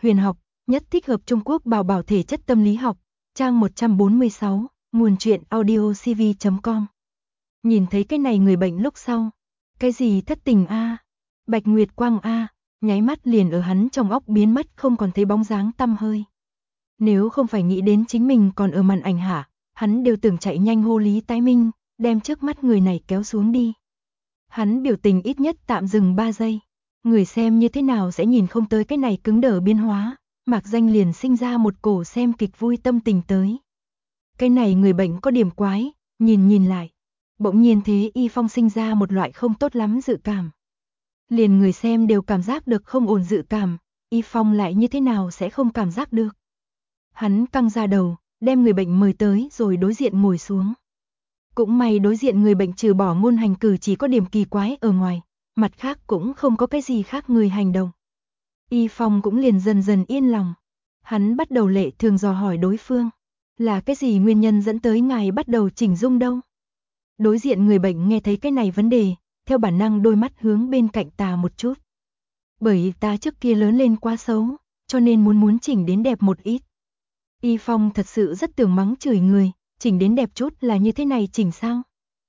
huyền học, nhất thích hợp Trung Quốc bảo bảo thể chất tâm lý học, trang 146, nguồn truyện audiocv.com. Nhìn thấy cái này người bệnh lúc sau, cái gì thất tình a, bạch nguyệt quang a, nháy mắt liền ở hắn trong óc biến mất không còn thấy bóng dáng tăm hơi. Nếu không phải nghĩ đến chính mình còn ở màn ảnh hạ, hắn đều tưởng chạy nhanh hô Lý Tái Minh, đem trước mắt người này kéo xuống đi. Hắn biểu tình ít nhất tạm dừng 3 giây. Người xem như thế nào sẽ nhìn không tới cái này cứng đờ biến hóa, mạc danh liền sinh ra một cổ xem kịch vui tâm tình tới. Cái này người bệnh có điểm quái, nhìn lại. Bỗng nhiên thế Y Phong sinh ra một loại không tốt lắm dự cảm. Liền người xem đều cảm giác được không ổn dự cảm, Y Phong lại như thế nào sẽ không cảm giác được. Hắn căng ra đầu, đem người bệnh mời tới rồi đối diện ngồi xuống. Cũng may đối diện người bệnh trừ bỏ ngôn hành cử chỉ có điểm kỳ quái ở ngoài, mặt khác cũng không có cái gì khác người hành động. Y Phong cũng liền dần dần yên lòng. Hắn bắt đầu lệ thường dò hỏi đối phương, là cái gì nguyên nhân dẫn tới ngài bắt đầu chỉnh dung đâu? Đối diện người bệnh nghe thấy cái này vấn đề, theo bản năng đôi mắt hướng bên cạnh ta một chút. Bởi ta trước kia lớn lên quá xấu, cho nên muốn chỉnh đến đẹp một ít. Y Phong thật sự rất tưởng mắng chửi người, chỉnh đến đẹp chút là như thế này chỉnh sao?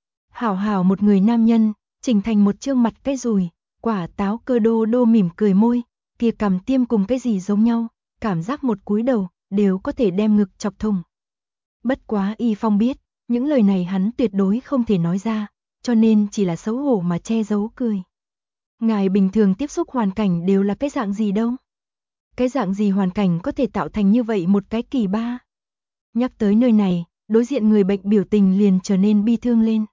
Hảo một người nam nhân, chỉnh thành một trương mặt cái rùi, quả táo cơ đô mỉm cười môi, kia cằm tiêm cùng cái gì giống nhau, cảm giác một cúi đầu, đều có thể đem ngực chọc thùng. Bất quá Y Phong biết, những lời này hắn tuyệt đối không thể nói ra, cho nên chỉ là xấu hổ mà che giấu cười. Ngài bình thường tiếp xúc hoàn cảnh đều là cái dạng gì đâu? Cái dạng gì hoàn cảnh có thể tạo thành như vậy một cái kỳ ba? Nhắc tới nơi này, đối diện người bệnh biểu tình liền trở nên bi thương lên.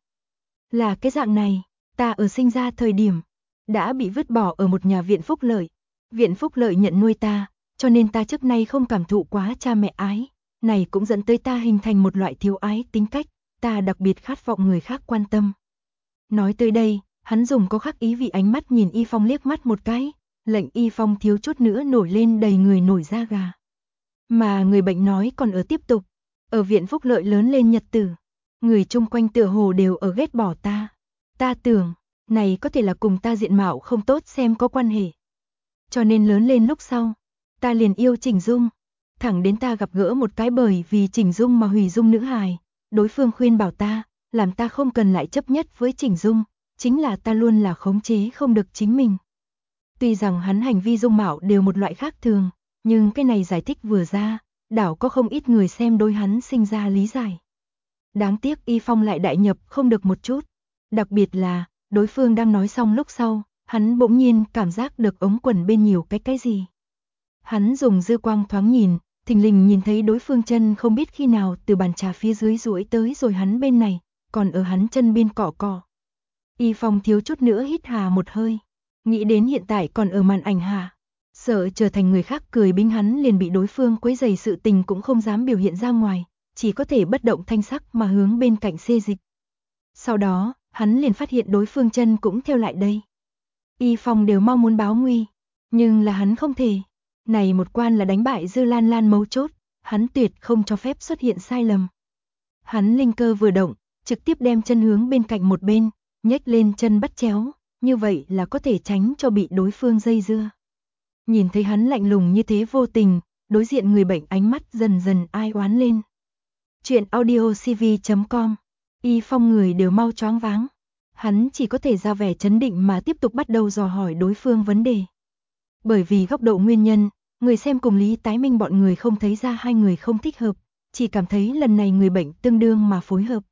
Là cái dạng này, ta ở sinh ra thời điểm, đã bị vứt bỏ ở một nhà viện phúc lợi. Viện phúc lợi nhận nuôi ta, cho nên ta trước nay không cảm thụ quá cha mẹ ái. Này cũng dẫn tới ta hình thành một loại thiếu ái tính cách, ta đặc biệt khát vọng người khác quan tâm. Nói tới đây, hắn dùng có khắc ý vị ánh mắt nhìn Y Phong liếc mắt một cái, lệnh Y Phong thiếu chút nữa nổi lên đầy người nổi da gà. Mà người bệnh nói còn ở tiếp tục, ở viện phúc lợi lớn lên nhật tử, người chung quanh tựa hồ đều ở ghét bỏ ta. Ta tưởng, này có thể là cùng ta diện mạo không tốt xem có quan hệ. Cho nên lớn lên lúc sau, ta liền yêu chỉnh dung. Thẳng đến ta gặp gỡ một cái bởi vì chỉnh dung mà hủy dung nữ hài, đối phương khuyên bảo ta, làm ta không cần lại chấp nhất với chỉnh dung, chính là ta luôn là khống chế không được chính mình. Tuy rằng hắn hành vi dung mạo đều một loại khác thường, nhưng cái này giải thích vừa ra, đảo có không ít người xem đối hắn sinh ra lý giải. Đáng tiếc Y Phong lại đại nhập không được một chút, đặc biệt là, đối phương đang nói xong lúc sau, hắn bỗng nhiên cảm giác được ống quần bên nhiều cái gì. Hắn dùng dư quang thoáng nhìn, thình lình nhìn thấy đối phương chân không biết khi nào từ bàn trà phía dưới duỗi tới rồi hắn bên này, còn ở hắn chân biên cọ. Y Phong thiếu chút nữa hít hà một hơi, nghĩ đến hiện tại còn ở màn ảnh hạ, sợ trở thành người khác cười binh hắn liền bị đối phương quấy rầy sự tình cũng không dám biểu hiện ra ngoài, chỉ có thể bất động thanh sắc mà hướng bên cạnh xê dịch. Sau đó, hắn liền phát hiện đối phương chân cũng theo lại đây. Y Phong đều mong muốn báo nguy, nhưng là hắn không thể. Này một quan là đánh bại Dư Lan Lan mấu chốt, hắn tuyệt không cho phép xuất hiện sai lầm. Hắn linh cơ vừa động, trực tiếp đem chân hướng bên cạnh một bên, nhếch lên chân bắt chéo, như vậy là có thể tránh cho bị đối phương dây dưa. Nhìn thấy hắn lạnh lùng như thế vô tình, đối diện người bệnh ánh mắt dần dần ai oán lên. Chuyện audiocv.com, Y Phong người đều mau choáng váng. Hắn chỉ có thể ra vẻ trấn định mà tiếp tục bắt đầu dò hỏi đối phương vấn đề. Bởi vì góc độ nguyên nhân, người xem cùng Lý Tái Minh bọn người không thấy ra hai người không thích hợp, chỉ cảm thấy lần này người bệnh tương đương mà phối hợp.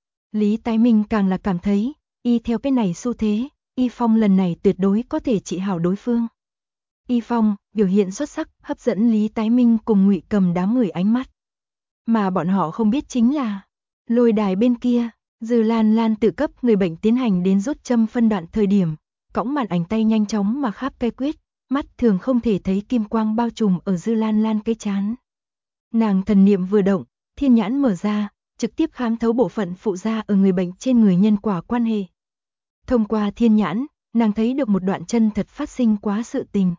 Lý Tái Minh càng là cảm thấy, y theo cái này xu thế, Y Phong lần này tuyệt đối có thể trị hảo đối phương. Y Phong biểu hiện xuất sắc, hấp dẫn Lý Tái Minh cùng Ngụy Cầm đám người ánh mắt. Mà bọn họ không biết chính là, lôi đài bên kia, Dư Lan Lan tự cấp người bệnh tiến hành đến rút châm phân đoạn thời điểm, cõng màn ảnh tay nhanh chóng mà kháp cây quyết, mắt thường không thể thấy kim quang bao trùm ở Dư Lan Lan cái trán. Nàng thần niệm vừa động, thiên nhãn mở ra, trực tiếp khám thấu bộ phận phụ da ở người bệnh trên người nhân quả quan hệ. Thông qua thiên nhãn, nàng thấy được một đoạn chân thật phát sinh quá sự tình.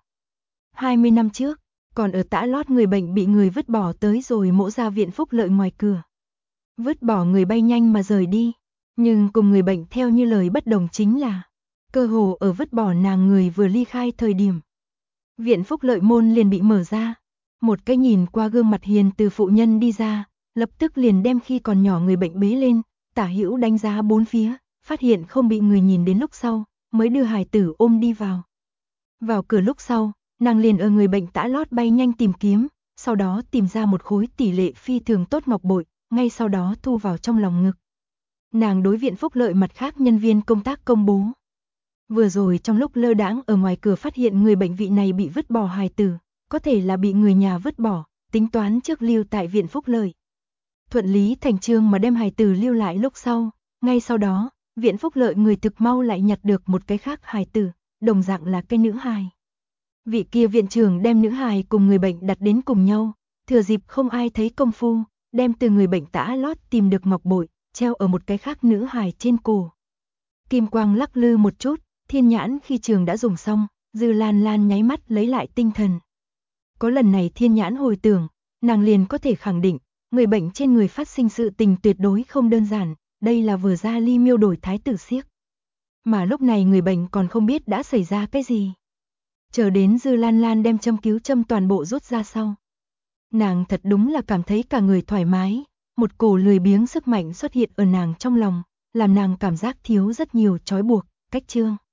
20 năm trước, còn ở tã lót người bệnh bị người vứt bỏ tới rồi mỗ ra viện phúc lợi ngoài cửa. Vứt bỏ người bay nhanh mà rời đi, nhưng cùng người bệnh theo như lời bất đồng chính là, cơ hồ ở vứt bỏ nàng người vừa ly khai thời điểm. Viện phúc lợi môn liền bị mở ra. Một cái nhìn qua gương mặt hiền từ phụ nhân đi ra, lập tức liền đem khi còn nhỏ người bệnh bế lên, tả hữu đánh giá bốn phía, phát hiện không bị người nhìn đến lúc sau, mới đưa hài tử ôm đi vào. Vào cửa lúc sau, nàng liền ở người bệnh tã lót bay nhanh tìm kiếm, sau đó tìm ra một khối tỷ lệ phi thường tốt ngọc bội, ngay sau đó thu vào trong lòng ngực. Nàng đối viện phúc lợi mặt khác nhân viên công tác công bố. Vừa rồi trong lúc lơ đãng ở ngoài cửa phát hiện người bệnh vị này bị vứt bỏ hài tử, có thể là bị người nhà vứt bỏ, tính toán trước lưu tại viện phúc lợi. Thuận lý thành chương mà đem hài tử lưu lại lúc sau, ngay sau đó, viện phúc lợi người thực mau lại nhặt được một cái khác hài tử, đồng dạng là cái nữ hài. Vị kia viện trưởng đem nữ hài cùng người bệnh đặt đến cùng nhau, thừa dịp không ai thấy công phu, đem từ người bệnh tã lót tìm được ngọc bội, treo ở một cái khác nữ hài trên cổ. Kim quang lắc lư một chút, thiên nhãn khi trường đã dùng xong, Dư Lan Lan nháy mắt lấy lại tinh thần. Có lần này thiên nhãn hồi tưởng, nàng liền có thể khẳng định, người bệnh trên người phát sinh sự tình tuyệt đối không đơn giản, đây là vừa ra ly miêu đổi thái tử xiếc. Mà lúc này người bệnh còn không biết đã xảy ra cái gì. Chờ đến Dư Lan Lan đem châm cứu châm toàn bộ rút ra sau. Nàng thật đúng là cảm thấy cả người thoải mái, một cổ lười biếng sức mạnh xuất hiện ở nàng trong lòng, làm nàng cảm giác thiếu rất nhiều trói buộc, cách chương.